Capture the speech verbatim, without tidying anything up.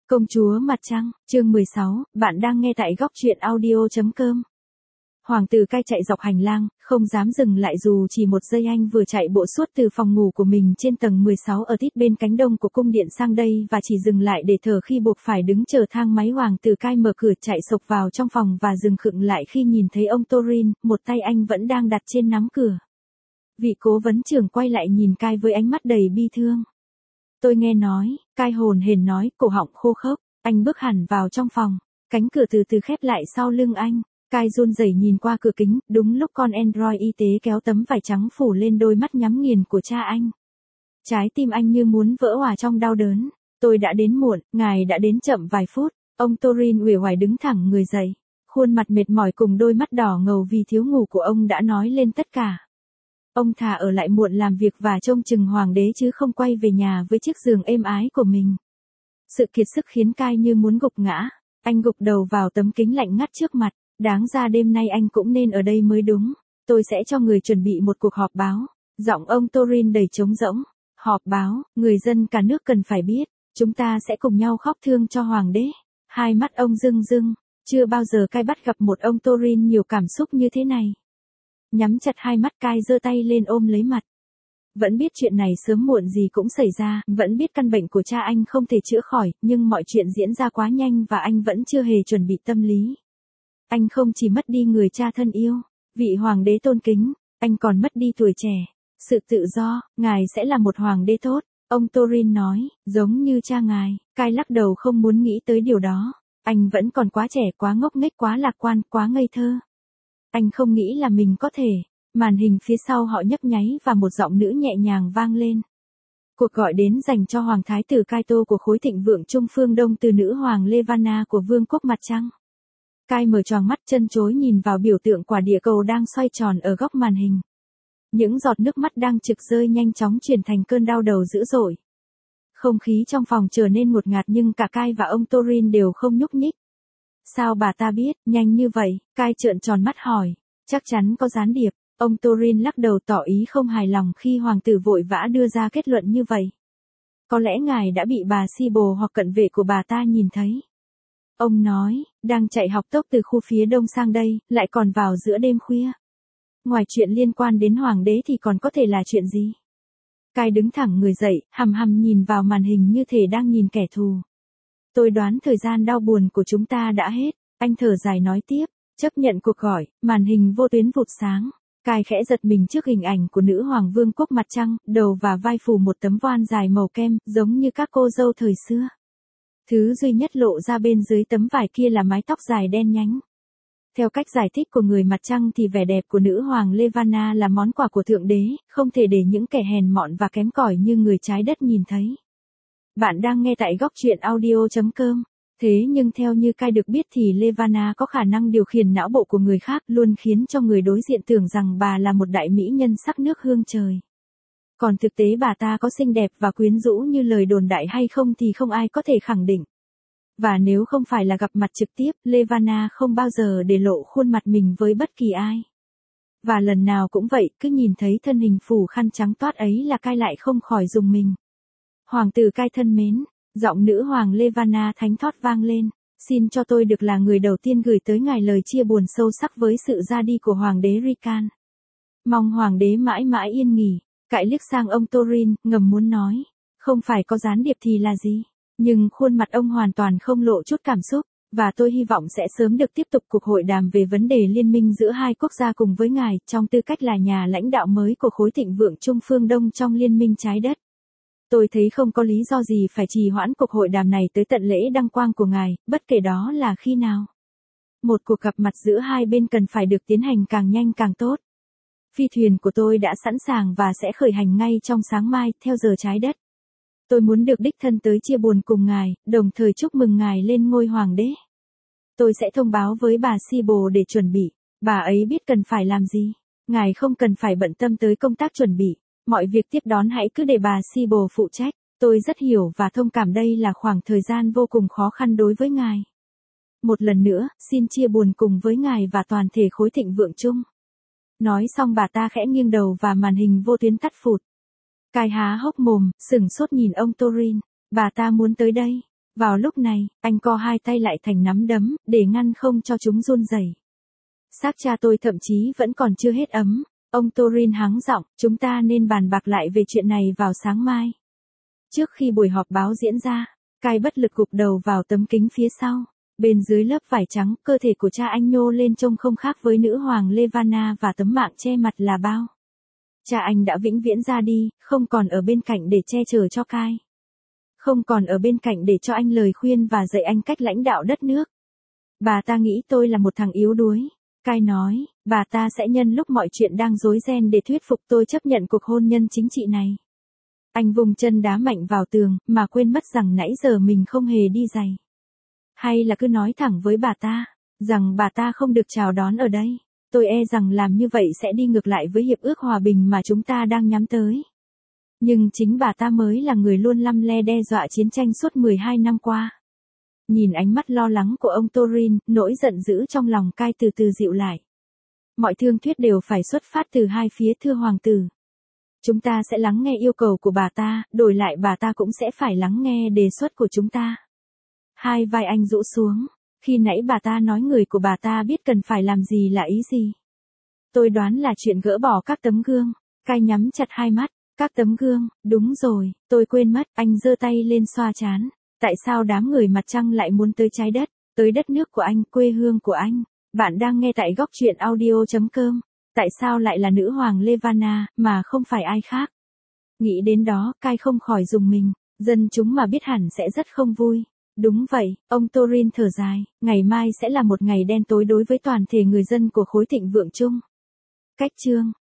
Công chúa Mặt Trăng, chương mười sáu, bạn đang nghe tại góc truyện audio chấm com. Hoàng tử cai chạy dọc hành lang, không dám dừng lại dù chỉ một giây. Anh vừa chạy bộ suốt từ phòng ngủ của mình trên tầng mười sáu ở tít bên cánh đông của cung điện sang đây và chỉ dừng lại để thở khi buộc phải đứng chờ thang máy. Hoàng tử cai mở cửa chạy sộc vào trong phòng và dừng khựng lại khi nhìn thấy ông Thorin, một tay anh vẫn đang đặt trên nắm cửa. Vị cố vấn trưởng quay lại nhìn Cai với ánh mắt đầy bi thương. Tôi nghe nói, Cai hồn hển nói, cổ họng khô khốc. Anh bước hẳn vào trong phòng, cánh cửa từ từ khép lại sau lưng anh. Cai run rẩy nhìn qua cửa kính, đúng lúc con android y tế kéo tấm vải trắng phủ lên đôi mắt nhắm nghiền của cha anh. Trái tim anh như muốn vỡ òa trong đau đớn. Tôi đã đến muộn, ngài đã đến chậm vài phút. Ông Thorin uể oải đứng thẳng người dậy. Khuôn mặt mệt mỏi cùng đôi mắt đỏ ngầu vì thiếu ngủ của ông đã nói lên tất cả. Ông thà ở lại muộn làm việc và trông chừng hoàng đế chứ không quay về nhà với chiếc giường êm ái của mình. Sự kiệt sức khiến Cai như muốn gục ngã. Anh gục đầu vào tấm kính lạnh ngắt trước mặt. Đáng ra đêm nay anh cũng nên ở đây mới đúng. Tôi sẽ cho người chuẩn bị một cuộc họp báo. Giọng ông Thorin đầy trống rỗng. Họp báo, người dân cả nước cần phải biết. Chúng ta sẽ cùng nhau khóc thương cho hoàng đế. Hai mắt ông rưng rưng. Chưa bao giờ Cai bắt gặp một ông Thorin nhiều cảm xúc như thế này. Nhắm chặt hai mắt, Cai giơ tay lên ôm lấy mặt. Vẫn biết chuyện này sớm muộn gì cũng xảy ra, vẫn biết căn bệnh của cha anh không thể chữa khỏi, nhưng mọi chuyện diễn ra quá nhanh và anh vẫn chưa hề chuẩn bị tâm lý. Anh không chỉ mất đi người cha thân yêu, vị hoàng đế tôn kính, anh còn mất đi tuổi trẻ, sự tự do. Ngài sẽ là một hoàng đế tốt, ông Thorin nói, giống như cha ngài. Cai lắc đầu không muốn nghĩ tới điều đó. Anh vẫn còn quá trẻ, quá ngốc nghếch, quá lạc quan, quá ngây thơ. Anh không nghĩ là mình có thể. Màn hình phía sau họ nhấp nháy và một giọng nữ nhẹ nhàng vang lên. Cuộc gọi đến dành cho Hoàng Thái tử Kaito của khối thịnh vượng Trung Phương Đông từ nữ hoàng Levana của Vương quốc Mặt Trăng. Cai mở tròn mắt chân chối nhìn vào biểu tượng quả địa cầu đang xoay tròn ở góc màn hình. Những giọt nước mắt đang trực rơi nhanh chóng chuyển thành cơn đau đầu dữ dội. Không khí trong phòng trở nên ngột ngạt nhưng cả Cai và ông Thorin đều không nhúc nhích. Sao bà ta biết, nhanh như vậy? Cai trợn tròn mắt hỏi. Chắc chắn có gián điệp. Ông Thorin lắc đầu tỏ ý không hài lòng khi hoàng tử vội vã đưa ra kết luận như vậy. Có lẽ ngài đã bị bà Sibyl hoặc cận vệ của bà ta nhìn thấy. Ông nói, đang chạy học tốc từ khu phía đông sang đây, lại còn vào giữa đêm khuya. Ngoài chuyện liên quan đến hoàng đế thì còn có thể là chuyện gì? Cai đứng thẳng người dậy, hằm hằm nhìn vào màn hình như thể đang nhìn kẻ thù. Tôi đoán thời gian đau buồn của chúng ta đã hết. Anh thở dài nói tiếp, chấp nhận cuộc gọi, màn hình vô tuyến vụt sáng. Cai khẽ giật mình trước hình ảnh của nữ hoàng Vương quốc Mặt Trăng, đầu và vai phủ một tấm voan dài màu kem, giống như các cô dâu thời xưa. Thứ duy nhất lộ ra bên dưới tấm vải kia là mái tóc dài đen nhánh. Theo cách giải thích của người Mặt Trăng thì vẻ đẹp của nữ hoàng Levana là món quà của Thượng Đế, không thể để những kẻ hèn mọn và kém cỏi như người trái đất nhìn thấy. Bạn đang nghe tại góc truyện audio chấm com. Thế nhưng theo như Cai được biết thì Levana có khả năng điều khiển não bộ của người khác, luôn khiến cho người đối diện tưởng rằng bà là một đại mỹ nhân sắc nước hương trời. Còn thực tế bà ta có xinh đẹp và quyến rũ như lời đồn đại hay không thì không ai có thể khẳng định. Và nếu không phải là gặp mặt trực tiếp, Levana không bao giờ để lộ khuôn mặt mình với bất kỳ ai. Và lần nào cũng vậy, cứ nhìn thấy thân hình phủ khăn trắng toát ấy là Cai lại không khỏi rùng mình. Hoàng tử Cai thân mến. Giọng nữ hoàng Levana thánh thót vang lên, xin cho tôi được là người đầu tiên gửi tới ngài lời chia buồn sâu sắc với sự ra đi của hoàng đế Rikan. Mong hoàng đế mãi mãi yên nghỉ. Cai liếc sang ông Thorin, ngầm muốn nói, không phải có gián điệp thì là gì, nhưng khuôn mặt ông hoàn toàn không lộ chút cảm xúc, và tôi hy vọng sẽ sớm được tiếp tục cuộc hội đàm về vấn đề liên minh giữa hai quốc gia cùng với ngài, trong tư cách là nhà lãnh đạo mới của khối thịnh vượng Trung Phương Đông trong liên minh trái đất. Tôi thấy không có lý do gì phải trì hoãn cuộc hội đàm này tới tận lễ đăng quang của ngài, bất kể đó là khi nào. Một cuộc gặp mặt giữa hai bên cần phải được tiến hành càng nhanh càng tốt. Phi thuyền của tôi đã sẵn sàng và sẽ khởi hành ngay trong sáng mai, theo giờ trái đất. Tôi muốn được đích thân tới chia buồn cùng ngài, đồng thời chúc mừng ngài lên ngôi hoàng đế. Tôi sẽ thông báo với bà Sibyl để chuẩn bị. Bà ấy biết cần phải làm gì. Ngài không cần phải bận tâm tới công tác chuẩn bị. Mọi việc tiếp đón hãy cứ để bà Sibyl phụ trách. Tôi rất hiểu và thông cảm, đây là khoảng thời gian vô cùng khó khăn đối với ngài. Một lần nữa, xin chia buồn cùng với ngài và toàn thể khối thịnh vượng chung. Nói xong bà ta khẽ nghiêng đầu và màn hình vô tuyến tắt phụt. Cai há hốc mồm, sửng sốt nhìn ông Thorin. Bà ta muốn tới đây. Vào lúc này, anh co hai tay lại thành nắm đấm, để ngăn không cho chúng run rẩy. Xác cha tôi thậm chí vẫn còn chưa hết ấm. Ông Torin hắng giọng, chúng ta nên bàn bạc lại về chuyện này vào sáng mai. Trước khi buổi họp báo diễn ra, Kai bất lực gục đầu vào tấm kính phía sau. Bên dưới lớp vải trắng, cơ thể của cha anh nhô lên trông không khác với nữ hoàng Levana và tấm mạng che mặt là bao. Cha anh đã vĩnh viễn ra đi, không còn ở bên cạnh để che chở cho Kai. Không còn ở bên cạnh để cho anh lời khuyên và dạy anh cách lãnh đạo đất nước. Bà ta nghĩ tôi là một thằng yếu đuối. Kai nói, bà ta sẽ nhân lúc mọi chuyện đang rối ren để thuyết phục tôi chấp nhận cuộc hôn nhân chính trị này. Anh vùng chân đá mạnh vào tường, mà quên mất rằng nãy giờ mình không hề đi giày. Hay là cứ nói thẳng với bà ta, rằng bà ta không được chào đón ở đây. Tôi e rằng làm như vậy sẽ đi ngược lại với hiệp ước hòa bình mà chúng ta đang nhắm tới. Nhưng chính bà ta mới là người luôn lăm le đe dọa chiến tranh suốt mười hai năm qua. Nhìn ánh mắt lo lắng của ông Torin, nỗi giận dữ trong lòng Kai từ từ dịu lại. Mọi thương thuyết đều phải xuất phát từ hai phía, thưa hoàng tử. Chúng ta sẽ lắng nghe yêu cầu của bà ta, đổi lại bà ta cũng sẽ phải lắng nghe đề xuất của chúng ta. Hai vai anh rũ xuống. Khi nãy bà ta nói người của bà ta biết cần phải làm gì là ý gì. Tôi đoán là chuyện gỡ bỏ các tấm gương. Kai nhắm chặt hai mắt. Các tấm gương, đúng rồi, tôi quên mất. Anh giơ tay lên xoa trán. Tại sao đám người mặt trăng lại muốn tới trái đất, tới đất nước của anh, quê hương của anh? Bạn đang nghe tại góc truyện audio chấm com. Tại sao lại là nữ hoàng Levana, mà không phải ai khác? Nghĩ đến đó, Kai không khỏi rùng mình. Dân chúng mà biết hẳn sẽ rất không vui. Đúng vậy, ông Torin thở dài, ngày mai sẽ là một ngày đen tối đối với toàn thể người dân của khối thịnh vượng chung. Cách chương